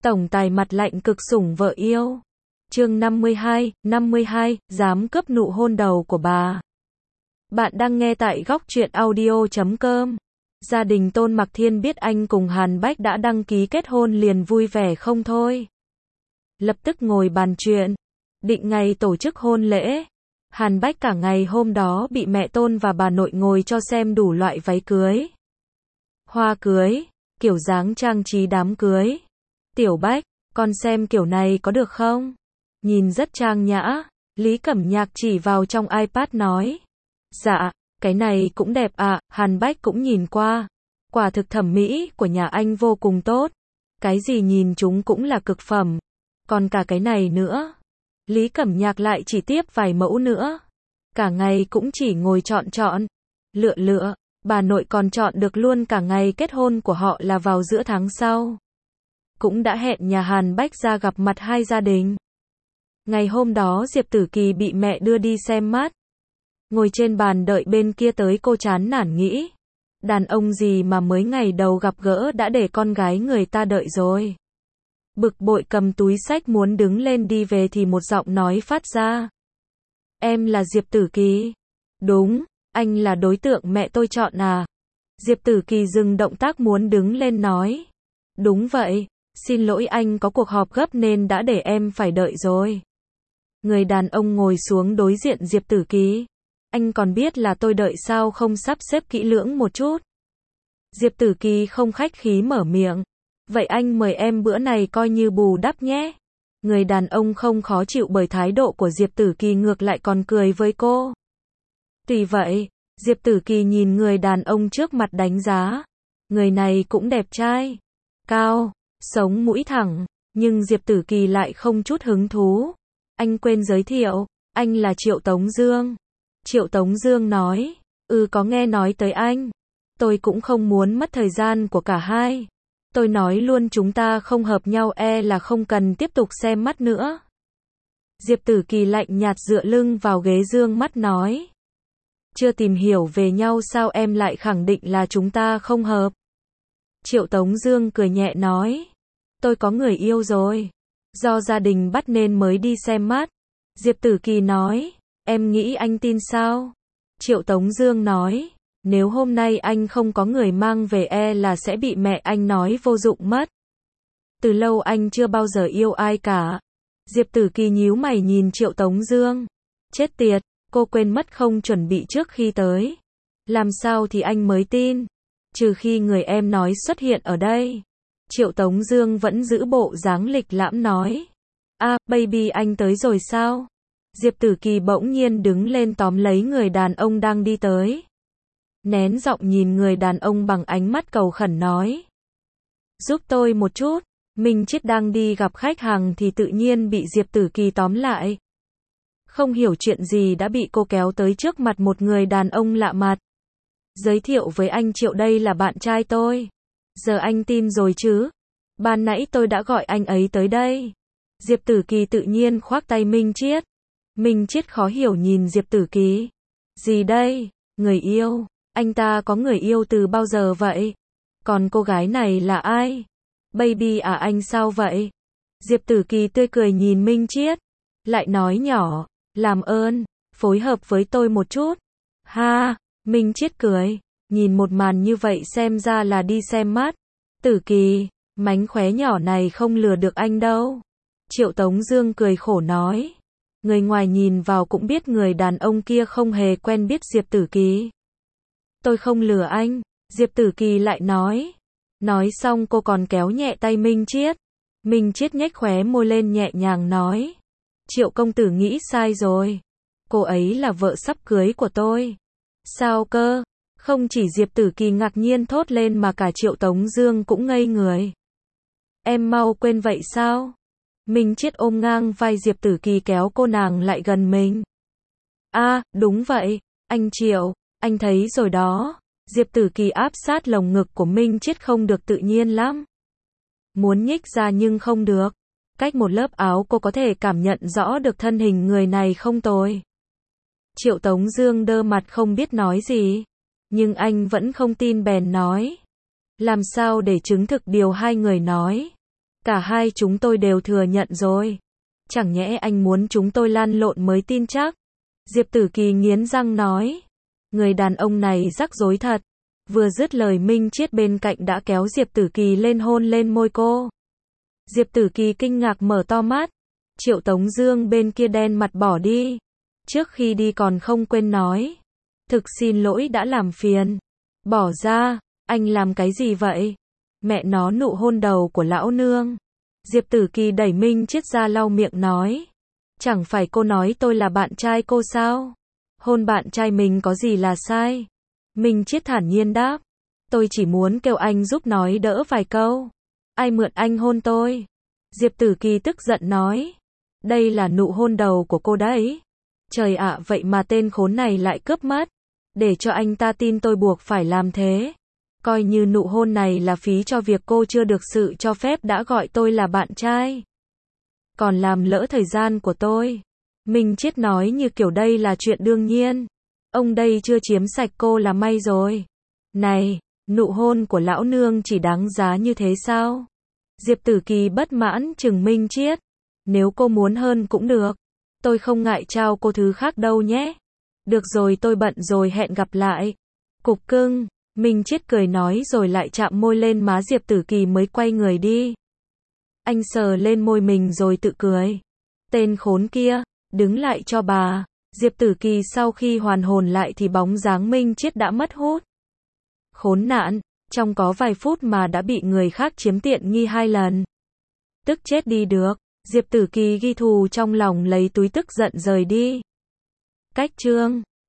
Tổng tài mặt lạnh cực sủng vợ yêu. Chương 52, dám cướp nụ hôn đầu của bà. Bạn đang nghe tại góc truyện audio.com. Gia đình Tôn Mặc Thiên biết anh cùng Hàn Bách đã đăng ký kết hôn liền vui vẻ không thôi. Lập tức ngồi bàn chuyện, định ngày tổ chức hôn lễ. Hàn Bách cả ngày hôm đó bị mẹ Tôn và bà nội ngồi cho xem đủ loại váy cưới, hoa cưới, kiểu dáng trang trí đám cưới. Tiểu Bách, con xem kiểu này có được không? Nhìn rất trang nhã. Lý Cẩm Nhạc chỉ vào trong iPad nói. Dạ, cái này cũng đẹp ạ. Hàn Bách cũng nhìn qua. Quả thực thẩm mỹ của nhà anh vô cùng tốt. Cái gì nhìn chúng cũng là cực phẩm. Còn cả cái này nữa. Lý Cẩm Nhạc lại chỉ tiếp vài mẫu nữa. Cả ngày cũng chỉ ngồi chọn, lựa. Bà nội còn chọn được luôn cả ngày kết hôn của họ là vào giữa tháng sau. Cũng đã hẹn nhà Hàn Bách ra gặp mặt hai gia đình. Ngày hôm đó Diệp Tử Kỳ bị mẹ đưa đi xem mắt. Ngồi trên bàn đợi bên kia tới cô chán nản nghĩ. Đàn ông gì mà mới ngày đầu gặp gỡ đã để con gái người ta đợi rồi. Bực bội cầm túi xách muốn đứng lên đi về thì một giọng nói phát ra. Em là Diệp Tử Kỳ. Đúng, anh là đối tượng mẹ tôi chọn à. Diệp Tử Kỳ dừng động tác muốn đứng lên nói. Đúng vậy, xin lỗi anh có cuộc họp gấp nên đã để em phải đợi rồi. Người đàn ông ngồi xuống đối diện Diệp Tử Kỳ. Anh còn biết là tôi đợi sao không sắp xếp kỹ lưỡng một chút. Diệp Tử Kỳ không khách khí mở miệng. Vậy anh mời em bữa này coi như bù đắp nhé. Người đàn ông không khó chịu bởi thái độ của Diệp Tử Kỳ ngược lại còn cười với cô. Tuy vậy, Diệp Tử Kỳ nhìn người đàn ông trước mặt đánh giá. Người này cũng đẹp trai, cao, sống mũi thẳng, nhưng Diệp Tử Kỳ lại không chút hứng thú. Anh quên giới thiệu, anh là Triệu Tống Dương. Triệu Tống Dương nói, có nghe nói tới anh. Tôi cũng không muốn mất thời gian của cả hai. Tôi nói luôn chúng ta không hợp nhau là không cần tiếp tục xem mắt nữa. Diệp Tử Kỳ lạnh nhạt dựa lưng vào ghế dương mắt nói. Chưa tìm hiểu về nhau sao em lại khẳng định là chúng ta không hợp. Triệu Tống Dương cười nhẹ nói. Tôi có người yêu rồi. Do gia đình bắt nên mới đi xem mắt. Diệp Tử Kỳ nói. Em nghĩ anh tin sao? Triệu Tống Dương nói. Nếu hôm nay anh không có người mang về là sẽ bị mẹ anh nói vô dụng mất. Từ lâu anh chưa bao giờ yêu ai cả. Diệp Tử Kỳ nhíu mày nhìn Triệu Tống Dương. Chết tiệt, cô quên mất không chuẩn bị trước khi tới. Làm sao thì anh mới tin? Trừ khi người em nói xuất hiện ở đây. Triệu Tống Dương vẫn giữ bộ dáng lịch lãm nói. Baby anh tới rồi sao? Diệp Tử Kỳ bỗng nhiên đứng lên tóm lấy người đàn ông đang đi tới. Nén giọng nhìn người đàn ông bằng ánh mắt cầu khẩn nói. Giúp tôi một chút. Minh Chiết đang đi gặp khách hàng thì tự nhiên bị Diệp Tử Kỳ tóm lại. Không hiểu chuyện gì đã bị cô kéo tới trước mặt một người đàn ông lạ mặt. Giới thiệu với anh Triệu đây là bạn trai tôi. Giờ anh tin rồi chứ? Ban nãy tôi đã gọi anh ấy tới đây. Diệp Tử Kỳ tự nhiên khoác tay Minh Chiết. Minh Chiết khó hiểu nhìn Diệp Tử Kỳ. Gì đây? Người yêu? Anh ta có người yêu từ bao giờ vậy? Còn cô gái này là ai? Baby à anh sao vậy? Diệp Tử Kỳ tươi cười nhìn Minh Chiết. Lại nói nhỏ. Làm ơn, phối hợp với tôi một chút. Ha, Minh Chiết cười. Nhìn một màn như vậy xem ra là đi xem mắt. Tử Kỳ, mánh khóe nhỏ này không lừa được anh đâu. Triệu Tống Dương cười khổ nói. Người ngoài nhìn vào cũng biết người đàn ông kia không hề quen biết Diệp Tử Kỳ. Tôi không lừa anh, Diệp Tử Kỳ lại nói. Nói xong cô còn kéo nhẹ tay Minh Chiết. Minh Chiết nhếch khóe môi lên nhẹ nhàng nói. Triệu công tử nghĩ sai rồi. Cô ấy là vợ sắp cưới của tôi. Sao cơ? Không chỉ Diệp Tử Kỳ ngạc nhiên thốt lên mà cả Triệu Tống Dương cũng ngây người. Em mau quên vậy sao? Minh Chiết ôm ngang vai Diệp Tử Kỳ kéo cô nàng lại gần mình. Đúng vậy, anh Triệu, anh thấy rồi đó. Diệp Tử Kỳ áp sát lồng ngực của Minh Chiết không được tự nhiên lắm. Muốn nhích ra nhưng không được. Cách một lớp áo cô có thể cảm nhận rõ được thân hình người này không tồi. Triệu Tống Dương đơ mặt không biết nói gì. Nhưng anh vẫn không tin bèn nói. Làm sao để chứng thực điều hai người nói? Cả hai chúng tôi đều thừa nhận rồi. Chẳng nhẽ anh muốn chúng tôi lăn lộn mới tin chắc? Diệp Tử Kỳ nghiến răng nói. Người đàn ông này rắc rối thật. Vừa dứt lời Minh Chiết bên cạnh đã kéo Diệp Tử Kỳ lên hôn lên môi cô. Diệp Tử Kỳ kinh ngạc mở to mắt. Triệu Tống Dương bên kia đen mặt bỏ đi. Trước khi đi còn không quên nói. Thực xin lỗi đã làm phiền. Bỏ ra, anh làm cái gì vậy? Mẹ nó nụ hôn đầu của lão nương. Diệp Tử Kỳ đẩy Minh Chiết ra lau miệng nói. Chẳng phải cô nói tôi là bạn trai cô sao? Hôn bạn trai mình có gì là sai? Minh Chiết thản nhiên đáp. Tôi chỉ muốn kêu anh giúp nói đỡ vài câu. Ai mượn anh hôn tôi? Diệp Tử Kỳ tức giận nói. Đây là nụ hôn đầu của cô đấy. Trời ạ, vậy mà tên khốn này lại cướp mất. Để cho anh ta tin tôi buộc phải làm thế. Coi như nụ hôn này là phí cho việc cô chưa được sự cho phép đã gọi tôi là bạn trai. Còn làm lỡ thời gian của tôi. Minh Chiết nói như kiểu đây là chuyện đương nhiên. Ông đây chưa chiếm sạch cô là may rồi. Này, nụ hôn của lão nương chỉ đáng giá như thế sao? Diệp Tử Kỳ bất mãn chừng Minh Chiết. Nếu cô muốn hơn cũng được. Tôi không ngại trao cô thứ khác đâu nhé. Được rồi, tôi bận rồi, hẹn gặp lại. Cục cưng. Minh Chiết cười nói rồi lại chạm môi lên má Diệp Tử Kỳ mới quay người đi. Anh sờ lên môi mình rồi tự cười. Tên khốn kia, đứng lại cho bà. Diệp Tử Kỳ sau khi hoàn hồn lại thì bóng dáng Minh Chiết đã mất hút. Khốn nạn, trong có vài phút mà đã bị người khác chiếm tiện nghi 2 lần. Tức chết đi được. Diệp Tử Kỳ ghi thù trong lòng lấy túi tức giận rời đi. Cách chương